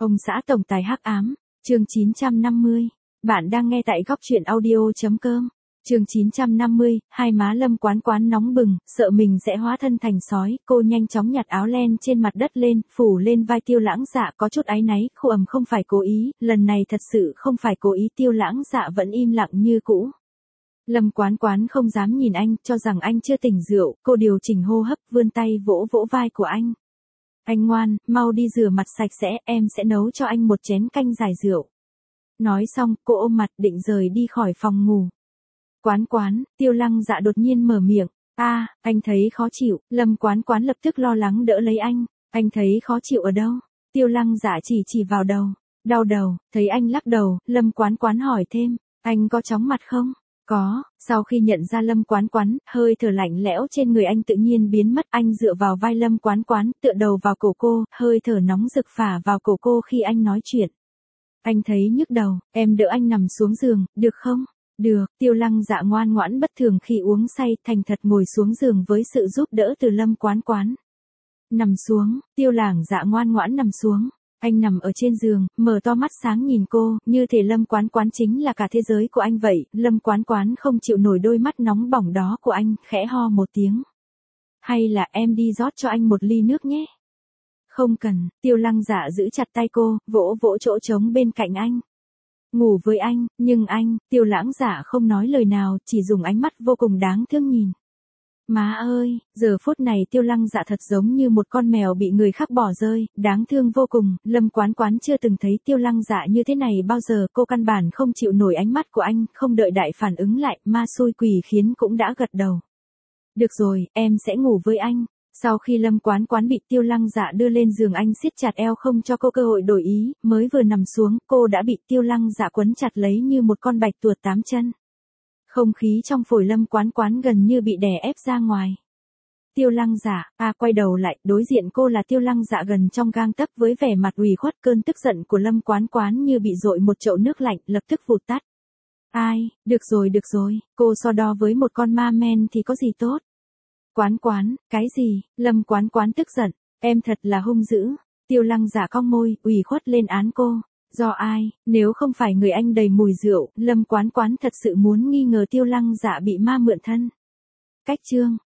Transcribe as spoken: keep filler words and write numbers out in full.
Ông xã tổng tài hắc ám, chương chín trăm năm mươi. Bạn đang nghe tại góc truyện audio.com. Chương chín trăm năm mươi, hai má Lâm Quán Quán nóng bừng, sợ mình sẽ hóa thân thành sói, cô nhanh chóng nhặt áo len trên mặt đất lên, phủ lên vai Tiêu Lãng Dạ, có chút áy náy, khô ầm không phải cố ý, lần này thật sự không phải cố ý. Tiêu Lãng Dạ vẫn im lặng như cũ. Lâm Quán Quán không dám nhìn anh, cho rằng anh chưa tỉnh rượu, cô điều chỉnh hô hấp, vươn tay vỗ vỗ vai của anh. Anh ngoan, mau đi rửa mặt sạch sẽ, em sẽ nấu cho anh một chén canh giải rượu. Nói xong, cô ôm mặt định rời đi khỏi phòng ngủ. Quán Quán, Tiêu Lăng Dạ đột nhiên mở miệng. A, à, anh thấy khó chịu. Lâm Quán Quán lập tức lo lắng đỡ lấy anh. Anh thấy khó chịu ở đâu? Tiêu Lăng Dạ chỉ chỉ vào đầu. Đau đầu. Thấy anh lắc đầu, Lâm Quán Quán hỏi thêm. Anh có chóng mặt không? Có. Sau khi nhận ra Lâm Quán Quán, hơi thở lạnh lẽo trên người anh tự nhiên biến mất. Anh dựa vào vai Lâm Quán Quán, tựa đầu vào cổ cô, hơi thở nóng rực phả vào cổ cô khi anh nói chuyện. Anh thấy nhức đầu, em đỡ anh nằm xuống giường, được không? Được. Tiêu Lăng Dạ ngoan ngoãn bất thường khi uống say, thành thật ngồi xuống giường với sự giúp đỡ từ Lâm Quán Quán. Nằm xuống. Tiêu Lăng Dạ ngoan ngoãn nằm xuống. Anh nằm ở trên giường, mở to mắt sáng nhìn cô, như thể Lâm Quán Quán chính là cả thế giới của anh vậy. Lâm Quán Quán không chịu nổi đôi mắt nóng bỏng đó của anh, khẽ ho một tiếng. Hay là em đi rót cho anh một ly nước nhé? Không cần. Tiêu Lăng Dạ giữ chặt tay cô, vỗ vỗ chỗ trống bên cạnh anh. Ngủ với anh, nhưng anh, Tiêu Lãng Dạ không nói lời nào, chỉ dùng ánh mắt vô cùng đáng thương nhìn. Má ơi, giờ phút này Tiêu Lăng Dạ thật giống như một con mèo bị người khác bỏ rơi, đáng thương vô cùng. Lâm Quán Quán chưa từng thấy Tiêu Lăng Dạ như thế này bao giờ, cô căn bản không chịu nổi ánh mắt của anh, không đợi đại phản ứng lại, ma xui quỷ khiến cũng đã gật đầu. Được rồi, em sẽ ngủ với anh. Sau khi Lâm Quán Quán bị Tiêu Lăng Dạ đưa lên giường, anh siết chặt eo không cho cô cơ hội đổi ý, mới vừa nằm xuống, cô đã bị Tiêu Lăng Dạ quấn chặt lấy như một con bạch tuộc tám chân. Không khí trong phổi Lâm Quán Quán gần như bị đè ép ra ngoài. Tiêu Lăng Dạ, à quay đầu lại, đối diện cô là Tiêu Lăng Dạ gần trong gang tấc với vẻ mặt ủy khuất. Cơn tức giận của Lâm Quán Quán như bị dội một chậu nước lạnh, lập tức vụt tắt. Ai, được rồi được rồi, cô so đo với một con ma men thì có gì tốt. Quán Quán, cái gì? Lâm Quán Quán tức giận, em thật là hung dữ. Tiêu Lăng Dạ cong môi, ủy khuất lên án cô. Do ai, nếu không phải người anh đầy mùi rượu, Lâm Quán Quán thật sự muốn nghi ngờ Tiêu Lăng Dạ bị ma mượn thân. Cách chương.